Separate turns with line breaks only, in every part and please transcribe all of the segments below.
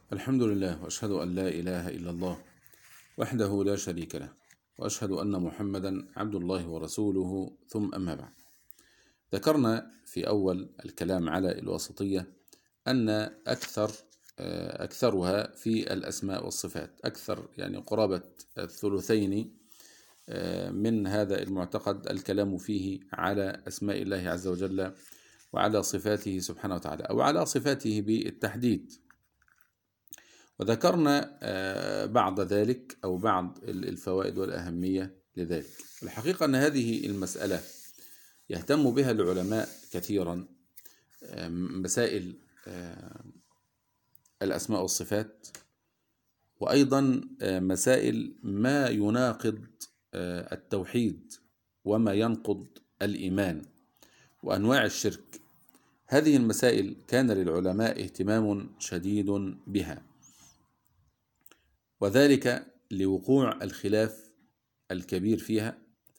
الحمد لله، وأشهد أن لا إله إلا الله وحده لا شريك له، وأشهد أن محمدا عبد الله ورسوله، ثم أما بعد. ذكرنا في أول الكلام على الواسطية أن أكثرها في الأسماء والصفات، أكثر يعني قرابة الثلثين من هذا المعتقد الكلام فيه على أسماء الله عز وجل وعلى صفاته سبحانه وتعالى، أو على صفاته بالتحديد. وذكرنا بعض ذلك أو بعض الفوائد والأهمية لذلك. الحقيقة أن هذه المسألة يهتم بها العلماء كثيرا، مسائل الأسماء والصفات، وأيضا مسائل ما يناقض التوحيد وما ينقض الإيمان وأنواع الشرك. هذه المسائل كان للعلماء اهتمام شديد بها، وذلك لوقوع الخلاف الكبير فيها،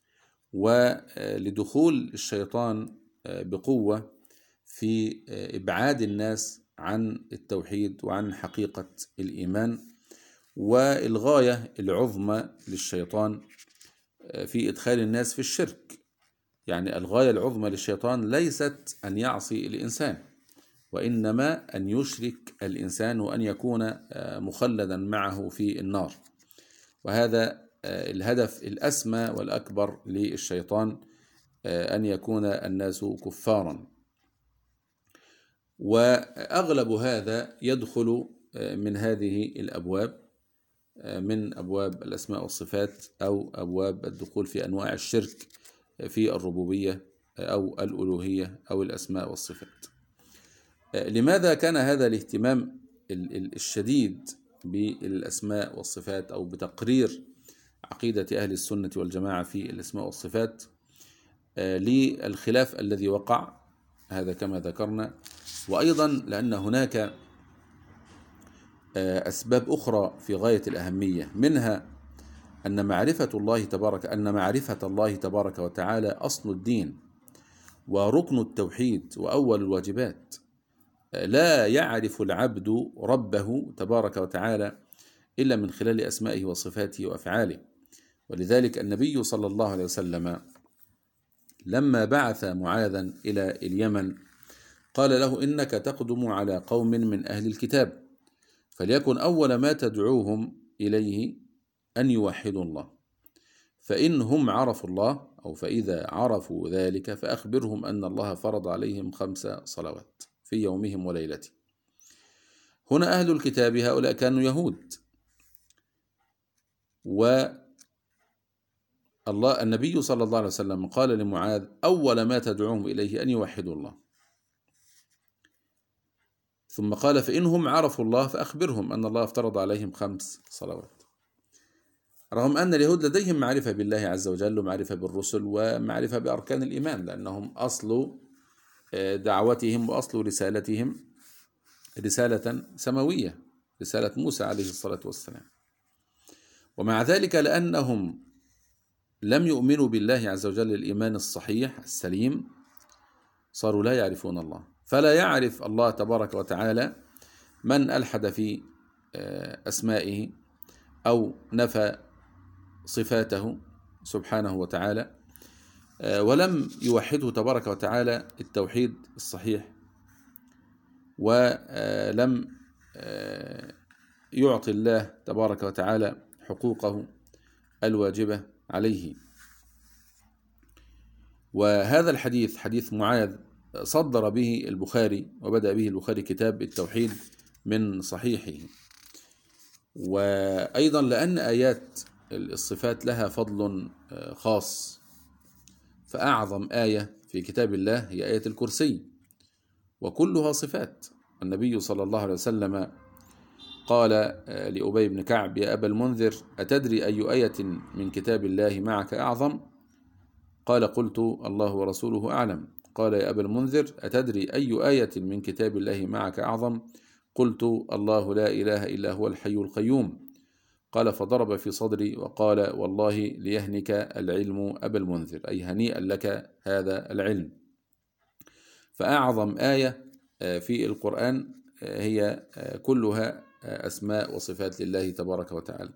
ولدخول الشيطان بقوة في إبعاد الناس عن التوحيد وعن حقيقة الإيمان. والغاية العظمى للشيطان في إدخال الناس في الشرك، يعني الغاية العظمى للشيطان ليست أن يعصي الإنسان، وإنما أن يشرك الإنسان وأن يكون مخلدا معه في النار. وهذا الهدف الأسمى والأكبر للشيطان، أن يكون الناس كفارا. وأغلب هذا يدخل من هذه الأبواب، من أبواب الأسماء والصفات، أو أبواب الدخول في أنواع الشرك في الربوبية أو الألوهية أو الأسماء والصفات. لماذا كان هذا الاهتمام الشديد بالأسماء والصفات، أو بتقرير عقيدة أهل السنة والجماعة في الأسماء والصفات؟ للخلاف الذي وقع هذا كما ذكرنا، وأيضا لأن هناك أسباب أخرى في غاية الأهمية، منها أن معرفة الله تبارك وتعالى أصل الدين وركن التوحيد وأول الواجبات. لا يعرف العبد ربه تبارك وتعالى إلا من خلال أسمائه وصفاته وأفعاله. ولذلك النبي صلى الله عليه وسلم لما بعث معاذا إلى اليمن قال له: إنك تقدم على قوم من أهل الكتاب، فليكن أول ما تدعوهم إليه أن يوحدوا الله، فإنهم عرفوا الله، أو فإذا عرفوا ذلك فأخبرهم أن الله فرض عليهم 5 صلوات في يومهم وليلته. هنا أهل الكتاب هؤلاء كانوا يهود، النبي صلى الله عليه وسلم قال لمعاذ: أول ما تدعوهم إليه أن يوحدوا الله، ثم قال: فإنهم عرفوا الله فأخبرهم أن الله افترض عليهم 5 صلوات. رغم أن اليهود لديهم معرفة بالله عز وجل ومعرفة بالرسل ومعرفة بأركان الإيمان، لأنهم أصل دعوتهم وأصل رسالتهم رسالة سماوية، رسالة موسى عليه الصلاة والسلام. ومع ذلك لأنهم لم يؤمنوا بالله عز وجل الإيمان الصحيح السليم، صاروا لا يعرفون الله. فلا يعرف الله تبارك وتعالى من ألحد في أسمائه أو نفى صفاته سبحانه وتعالى، ولم يوحده تبارك وتعالى التوحيد الصحيح، ولم يعطي الله تبارك وتعالى حقوقه الواجبة عليه. وهذا الحديث حديث معاذ صدر به البخاري، وبدأ به البخاري كتاب التوحيد من صحيحه. وأيضا لأن آيات الصفات لها فضل خاص، فأعظم آية في كتاب الله هي آية الكرسي، وكلها صفات. النبي صلى الله عليه وسلم قال لأبي بن كعب: يا أبا المنذر، أتدري أي آية من كتاب الله معك أعظم؟ قال: قلت: الله ورسوله أعلم. قال: يا أبا المنذر، أتدري أي آية من كتاب الله معك أعظم؟ قلت: الله لا إله إلا هو الحي القيوم. قال: فضرب في صدري وقال: والله ليهنك العلم أبا المنذر، أي هنيئا لك هذا العلم. فأعظم آية في القرآن هي كلها أسماء وصفات لله تبارك وتعالى.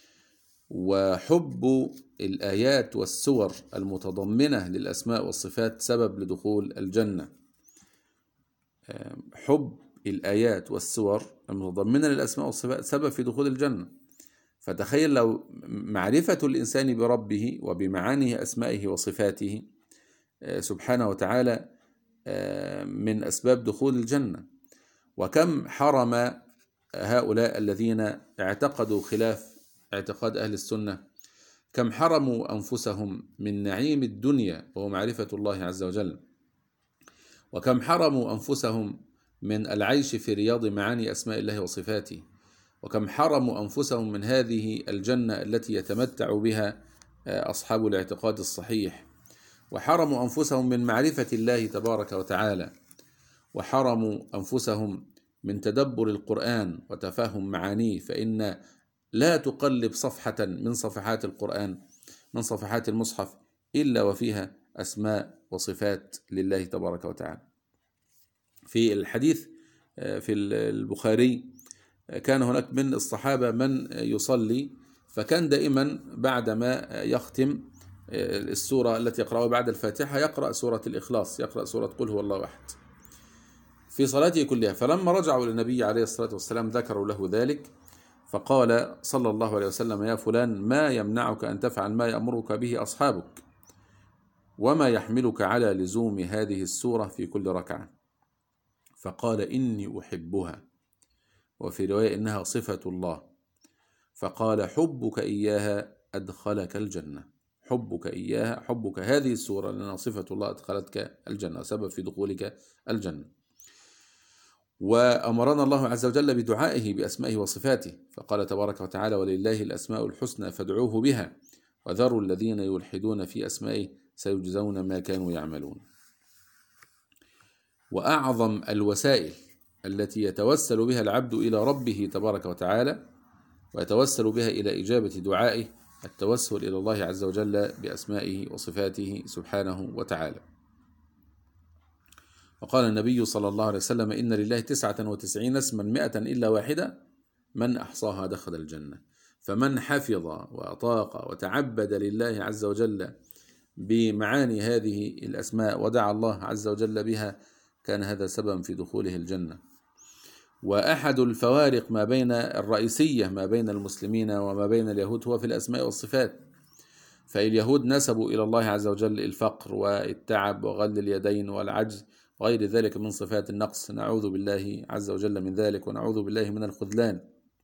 وحب الآيات والسور المتضمنة للأسماء والصفات سبب لدخول الجنة. حب الآيات والسور المتضمنة للأسماء والصفات سبب في دخول الجنة. فتخيل لو معرفة الإنسان بربه وبمعاني أسمائه وصفاته سبحانه وتعالى من أسباب دخول الجنة. وكم حرم هؤلاء الذين اعتقدوا خلاف اعتقاد أهل السنة، كم حرموا أنفسهم من نعيم الدنيا وهو معرفة الله عز وجل، وكم حرموا أنفسهم من العيش في رياض معاني أسماء الله وصفاته، وكم حرموا أنفسهم من هذه الجنة التي يتمتع بها أصحاب الاعتقاد الصحيح، وحرموا أنفسهم من معرفة الله تبارك وتعالى، وحرموا أنفسهم من تدبر القرآن وتفهم معانيه. فإن لا تقلب صفحة من صفحات القرآن من صفحات المصحف إلا وفيها أسماء وصفات لله تبارك وتعالى. في الحديث في البخاري كان هناك من الصحابة من يصلي، فكان دائما بعدما يختم السورة التي يقرأها بعد الفاتحة يقرأ سورة الإخلاص، يقرأ سورة قل هو الله أحد في صلاته كلها. فلما رجعوا للنبي عليه الصلاة والسلام ذكروا له ذلك، فقال صلى الله عليه وسلم: يا فلان، ما يمنعك أن تفعل ما يأمرك به أصحابك؟ وما يحملك على لزوم هذه السورة في كل ركعة؟ فقال: إني أحبها، وفي رواية إنها صفة الله. فقال: حبك إياها أدخلك الجنة. حبك إياها، حبك هذه السورة لأنها صفة الله أدخلتك الجنة، سبب في دخولك الجنة. وأمرنا الله عز وجل بدعائه بأسمائه وصفاته، فقال تبارك وتعالى: ولله الأسماء الحسنى فادعوه بها وذروا الذين يلحدون في أسمائه سيجزون ما كانوا يعملون. وأعظم الوسائل التي يتوسل بها العبد إلى ربه تبارك وتعالى ويتوسل بها إلى إجابة دعائه التوسل إلى الله عز وجل بأسمائه وصفاته سبحانه وتعالى. وقال النبي صلى الله عليه وسلم: إن لله 99 اسما 100 إلا واحدة من أحصاها دخل الجنة. فمن حفظ وأطاق وتعبد لله عز وجل بمعاني هذه الأسماء ودعا الله عز وجل بها كان هذا سببا في دخوله الجنة. وأحد الفوارق ما بين الرئيسية ما بين المسلمين وما بين اليهود هو في الأسماء والصفات. فاليهود نسبوا إلى الله عز وجل الفقر والتعب وغل اليدين والعجز وغير ذلك من صفات النقص، نعوذ بالله عز وجل من ذلك ونعوذ بالله من الخذلان.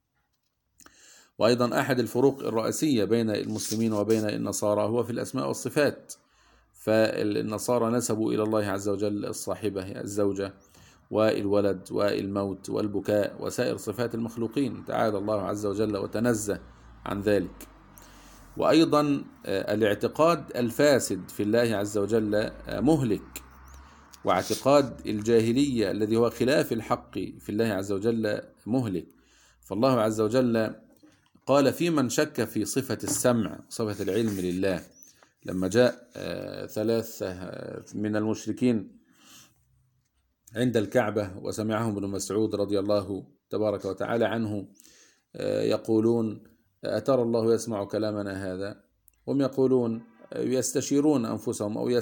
وأيضا أحد الفروق الرئيسية بين المسلمين وبين النصارى هو في الأسماء والصفات. فالنصارى نسبوا إلى الله عز وجل الصاحبة، الزوجة، والولد والموت والبكاء وسائر صفات المخلوقين، تعالى الله عز وجل وتنزه عن ذلك. وأيضا الاعتقاد الفاسد في الله عز وجل مهلك، واعتقاد الجاهلية الذي هو خلاف الحق في الله عز وجل مهلك. فالله عز وجل قال في من شك في صفة السمع صفة العلم لله، لما جاء 3 من المشركين عند الكعبة وسمعهم ابن مسعود رضي الله تبارك وتعالى عنه يقولون: أترى الله يسمع كلامنا هذا؟ هم يقولون يستشيرون أنفسهم أو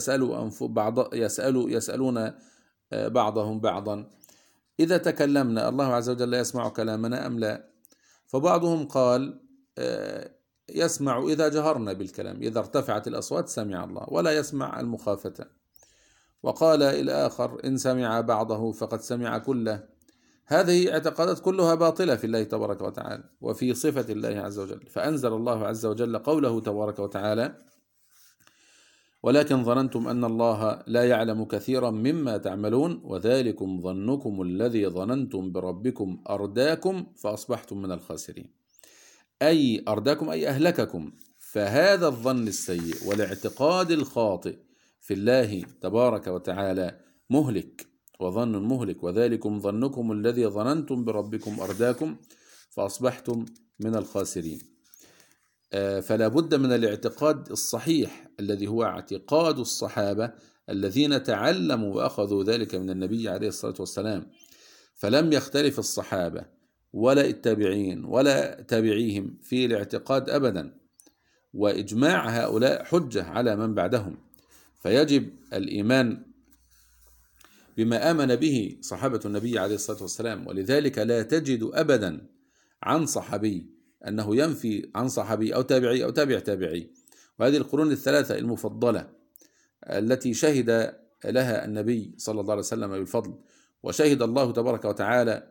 يسألون بعضهم بعضا: إذا تكلمنا الله عز وجل يسمع كلامنا أم لا؟ فبعضهم قال: يسمع إذا جهرنا بالكلام، إذا ارتفعت الأصوات سمع الله ولا يسمع المخافة. وقال الآخر: إن سمع بعضه فقد سمع كله. هذه اعتقادات كلها باطلة في الله تبارك وتعالى وفي صفة الله عز وجل. فأنزل الله عز وجل قوله تبارك وتعالى: ولكن ظننتم أن الله لا يعلم كثيرا مما تعملون وذلكم ظنكم الذي ظننتم بربكم أرداكم فأصبحتم من الخاسرين. أي أرداكم أي أهلككم. فهذا الظن السيء والاعتقاد الخاطئ في الله تبارك وتعالى مهلك، وظن مهلك. وذلكم ظنكم الذي ظننتم بربكم أرداكم فأصبحتم من الخاسرين. فلا بد من الاعتقاد الصحيح الذي هو اعتقاد الصحابة الذين تعلموا وأخذوا ذلك من النبي عليه الصلاة والسلام. فلم يختلف الصحابة ولا التابعين ولا تابعيهم في الاعتقاد أبدا، وإجماع هؤلاء حجة على من بعدهم، فيجب الإيمان بما آمن به صحابة النبي عليه الصلاة والسلام. ولذلك لا تجد أبدا عن صحابي أنه ينفي عن صحابي أو تابعي أو تابع تابعي. وهذه القرون الثلاثة المفضلة التي شهد لها النبي صلى الله عليه وسلم بالفضل، وشهد الله تبارك وتعالى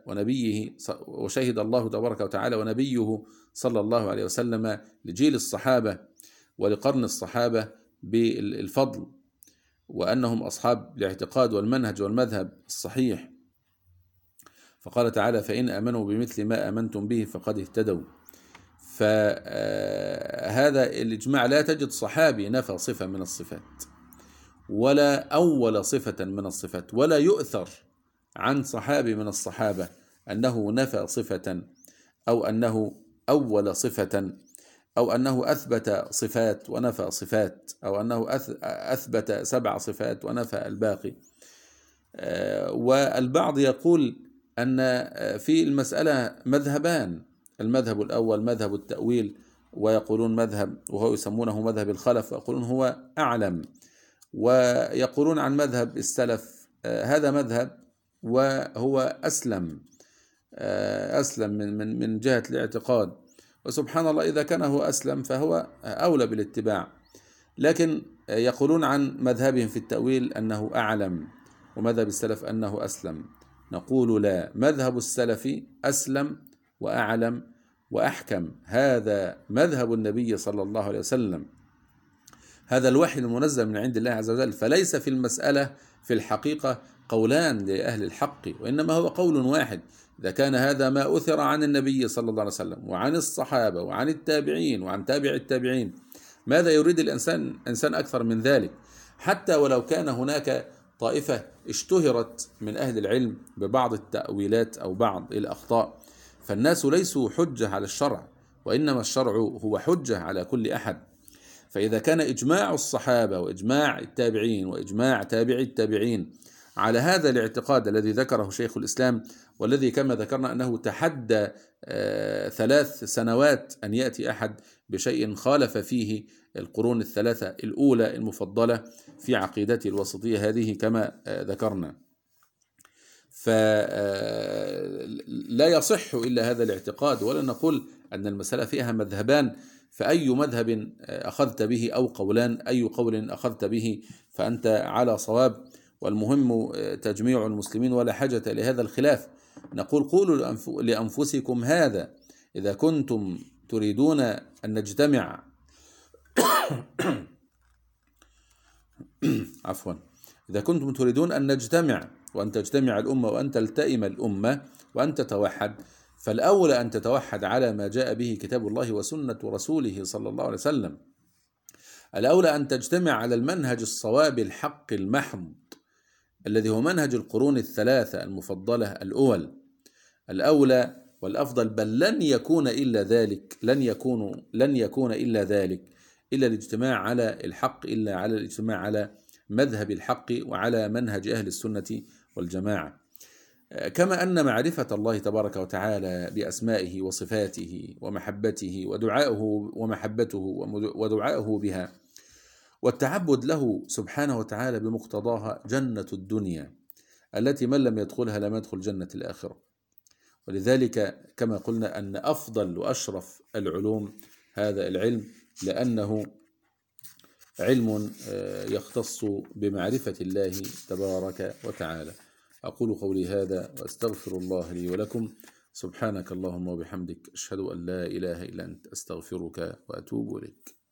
ونبيه صلى الله عليه وسلم لجيل الصحابة ولقرن الصحابة بالفضل، وأنهم أصحاب الاعتقاد والمنهج والمذهب الصحيح. فقال تعالى: فإن آمنوا بمثل ما آمنتم به فقد اهتدوا. فهذا الإجماع لا تجد صحابي نفى صفة من الصفات ولا أول صفة من الصفات، ولا يؤثر عن صحابي من الصحابة أنه نفى صفة أو أنه أول صفة أو أنه أثبت صفات ونفى صفات أو أنه أثبت 7 صفات ونفى الباقي. والبعض يقول أن في المسألة مذهبان: المذهب الأول مذهب التأويل، ويقولون مذهب وهو يسمونه مذهب الخلف، ويقولون هو أعلم، ويقولون عن مذهب السلف هذا مذهب وهو أسلم من جهة الاعتقاد. وسبحان الله، إذا كان هو أسلم فهو أولى بالاتباع. لكن يقولون عن مذهبهم في التأويل أنه أعلم، ومذهب السلف أنه أسلم. نقول لا، مذهب السلف أسلم وأعلم وأحكم. هذا مذهب النبي صلى الله عليه وسلم، هذا الوحي المنزل من عند الله عز وجل. فليس في المسألة في الحقيقة قولان لأهل الحق، وإنما هو قول واحد. إذا كان هذا ما أثر عن النبي صلى الله عليه وسلم وعن الصحابة وعن التابعين وعن تابع التابعين، ماذا يريد الإنسان أكثر من ذلك؟ حتى ولو كان هناك طائفة اشتهرت من أهل العلم ببعض التأويلات أو بعض الأخطاء، فالناس ليسوا حجة على الشرع، وإنما الشرع هو حجة على كل أحد. فإذا كان إجماع الصحابة وإجماع التابعين وإجماع تابعي التابعين على هذا الاعتقاد الذي ذكره شيخ الإسلام، والذي كما ذكرنا أنه تحدى 3 سنوات أن يأتي أحد بشيء خالف فيه القرون الثلاثة الأولى المفضلة في عقيدته الوسطية هذه كما ذكرنا، فلا يصح إلا هذا الاعتقاد. ولا نقول أن المسألة فيها مذهبان، فأي مذهب أخذت به أو قولان، أي قول أخذت به فأنت على صواب، والمهم تجميع المسلمين ولا حاجة لهذا الخلاف. نقول: قولوا لأنفسكم هذا إذا كنتم تريدون أن نجتمع عفوا، إذا كنتم تريدون أن نجتمع وأن تجتمع الأمة وأن تلتئم الأمة وأن تتوحد، فالأولى أن تتوحد على ما جاء به كتاب الله وسنة رسوله صلى الله عليه وسلم. الأولى أن تجتمع على المنهج الصواب الحق المحض الذي هو منهج القرون الثلاثة المفضلة الأول. الأولى والأفضل، بل لن يكون إلا ذلك إلا الاجتماع على الحق، إلا على الاجتماع على مذهب الحق وعلى منهج أهل السنة والجماعة. كما أن معرفة الله تبارك وتعالى بأسمائه وصفاته ومحبته ودعائه بها والتعبد له سبحانه وتعالى بمقتضاها جنة الدنيا التي من لم يدخلها لم يدخل جنة الآخرة. ولذلك كما قلنا أن أفضل وأشرف العلوم هذا العلم، لأنه علم يختص بمعرفة الله تبارك وتعالى. أقول قولي هذا وأستغفر الله لي ولكم. سبحانك اللهم وبحمدك، أشهد أن لا إله إلا أنت، أستغفرك وأتوب إليك.